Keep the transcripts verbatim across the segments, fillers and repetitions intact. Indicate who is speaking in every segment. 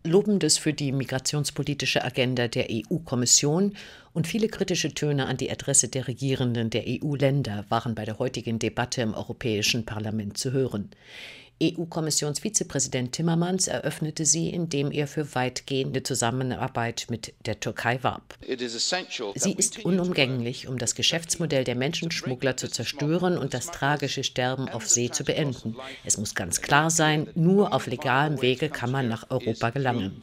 Speaker 1: Lobendes für die migrationspolitische Agenda der E U-Kommission und viele kritische Töne an die Adresse der Regierenden der E U-Länder waren bei der heutigen Debatte im Europäischen Parlament zu hören. E U-Kommissionsvizepräsident Timmermans eröffnete sie, indem er für weitgehende Zusammenarbeit mit der Türkei warb. Sie ist unumgänglich, um das Geschäftsmodell der Menschenschmuggler zu zerstören und das tragische Sterben auf See zu beenden. Es muss ganz klar sein, nur auf legalem Wege kann man nach Europa gelangen.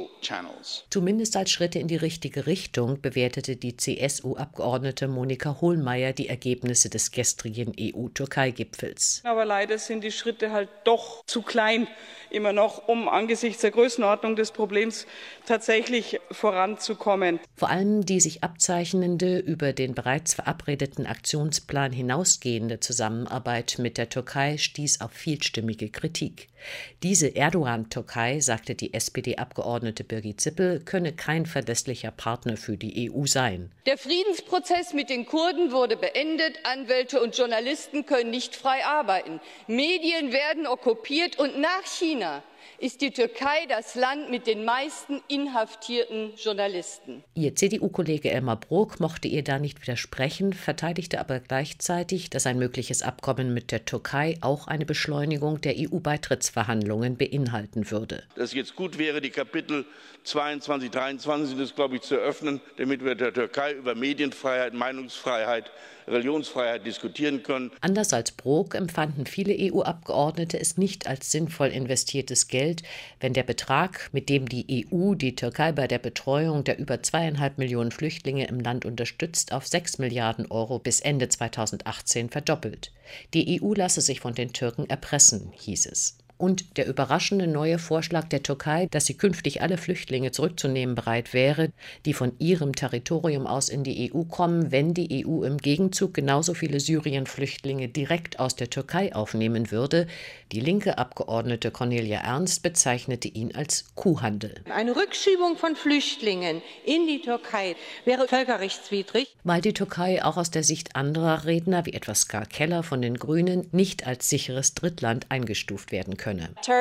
Speaker 1: Zumindest als Schritte in die richtige Richtung bewertete die C S U-Abgeordnete Monika Hohlmeier die Ergebnisse des gestrigen E U-Türkei-Gipfels.
Speaker 2: Aber leider sind die Schritte halt doch zu klein, immer noch, um angesichts der Größenordnung des Problems tatsächlich voranzukommen.
Speaker 1: Vor allem die sich abzeichnende, über den bereits verabredeten Aktionsplan hinausgehende Zusammenarbeit mit der Türkei stieß auf vielstimmige Kritik. Diese Erdogan-Türkei, sagte die S P D-Abgeordnete Birgit Sippel, könne kein verlässlicher Partner für die E U sein.
Speaker 3: Der Friedensprozess mit den Kurden wurde beendet, Anwälte und Journalisten können nicht frei arbeiten, Medien werden okkupiert und nach China ist die Türkei das Land mit den meisten inhaftierten Journalisten.
Speaker 1: Ihr C D U-Kollege Elmar Brok mochte ihr da nicht widersprechen, verteidigte aber gleichzeitig, dass ein mögliches Abkommen mit der Türkei auch eine Beschleunigung der E U-Beitrittsverhandlungen beinhalten würde.
Speaker 4: Dass jetzt gut wäre, die Kapitel zweiundzwanzig, dreiundzwanzig sind es, glaube ich, zu öffnen, damit wir mit der Türkei über Medienfreiheit, Meinungsfreiheit, Religionsfreiheit diskutieren können.
Speaker 1: Anders als Brok empfanden viele E U-Abgeordnete es nicht als sinnvoll investiertes Geld, wenn der Betrag, mit dem die E U die Türkei bei der Betreuung der über zweieinhalb Millionen Flüchtlinge im Land unterstützt, auf sechs Milliarden Euro bis Ende zweitausendachtzehn verdoppelt. Die E U lasse sich von den Türken erpressen, hieß es. Und der überraschende neue Vorschlag der Türkei, dass sie künftig alle Flüchtlinge zurückzunehmen bereit wäre, die von ihrem Territorium aus in die E U kommen, wenn die E U im Gegenzug genauso viele Syrien-Flüchtlinge direkt aus der Türkei aufnehmen würde. Die linke Abgeordnete Cornelia Ernst bezeichnete ihn als Kuhhandel.
Speaker 5: Eine Rückschiebung von Flüchtlingen in die Türkei wäre völkerrechtswidrig.
Speaker 1: Weil die Türkei auch aus der Sicht anderer Redner, wie etwa Ska Keller von den Grünen, nicht als sicheres Drittland eingestuft werden könne.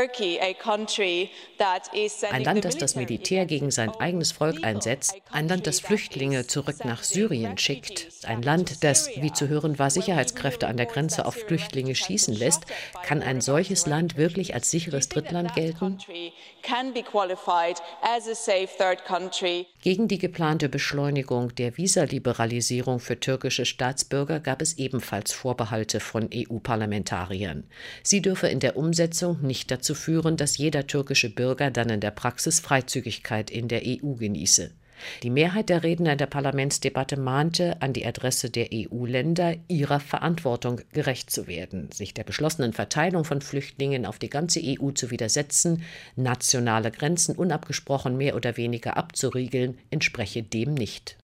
Speaker 1: Ein Land, das das Militär gegen sein eigenes Volk einsetzt, ein Land, das Flüchtlinge zurück nach Syrien schickt, ein Land, das, wie zu hören war, Sicherheitskräfte an der Grenze auf Flüchtlinge schießen lässt, kann ein solches Land wirklich als sicheres Drittland gelten? Gegen die geplante Beschleunigung der Visaliberalisierung für türkische Staatsbürger gab es ebenfalls Vorbehalte von E U-Parlamentariern. Sie dürfe in der Umsetzung nicht dazu führen, dass jeder türkische Bürger dann in der Praxis Freizügigkeit in der E U genieße. Die Mehrheit der Redner in der Parlamentsdebatte mahnte an die Adresse der E U-Länder, ihrer Verantwortung gerecht zu werden, sich der beschlossenen Verteilung von Flüchtlingen auf die ganze E U zu widersetzen, nationale Grenzen unabgesprochen mehr oder weniger abzuriegeln, entspreche dem nicht.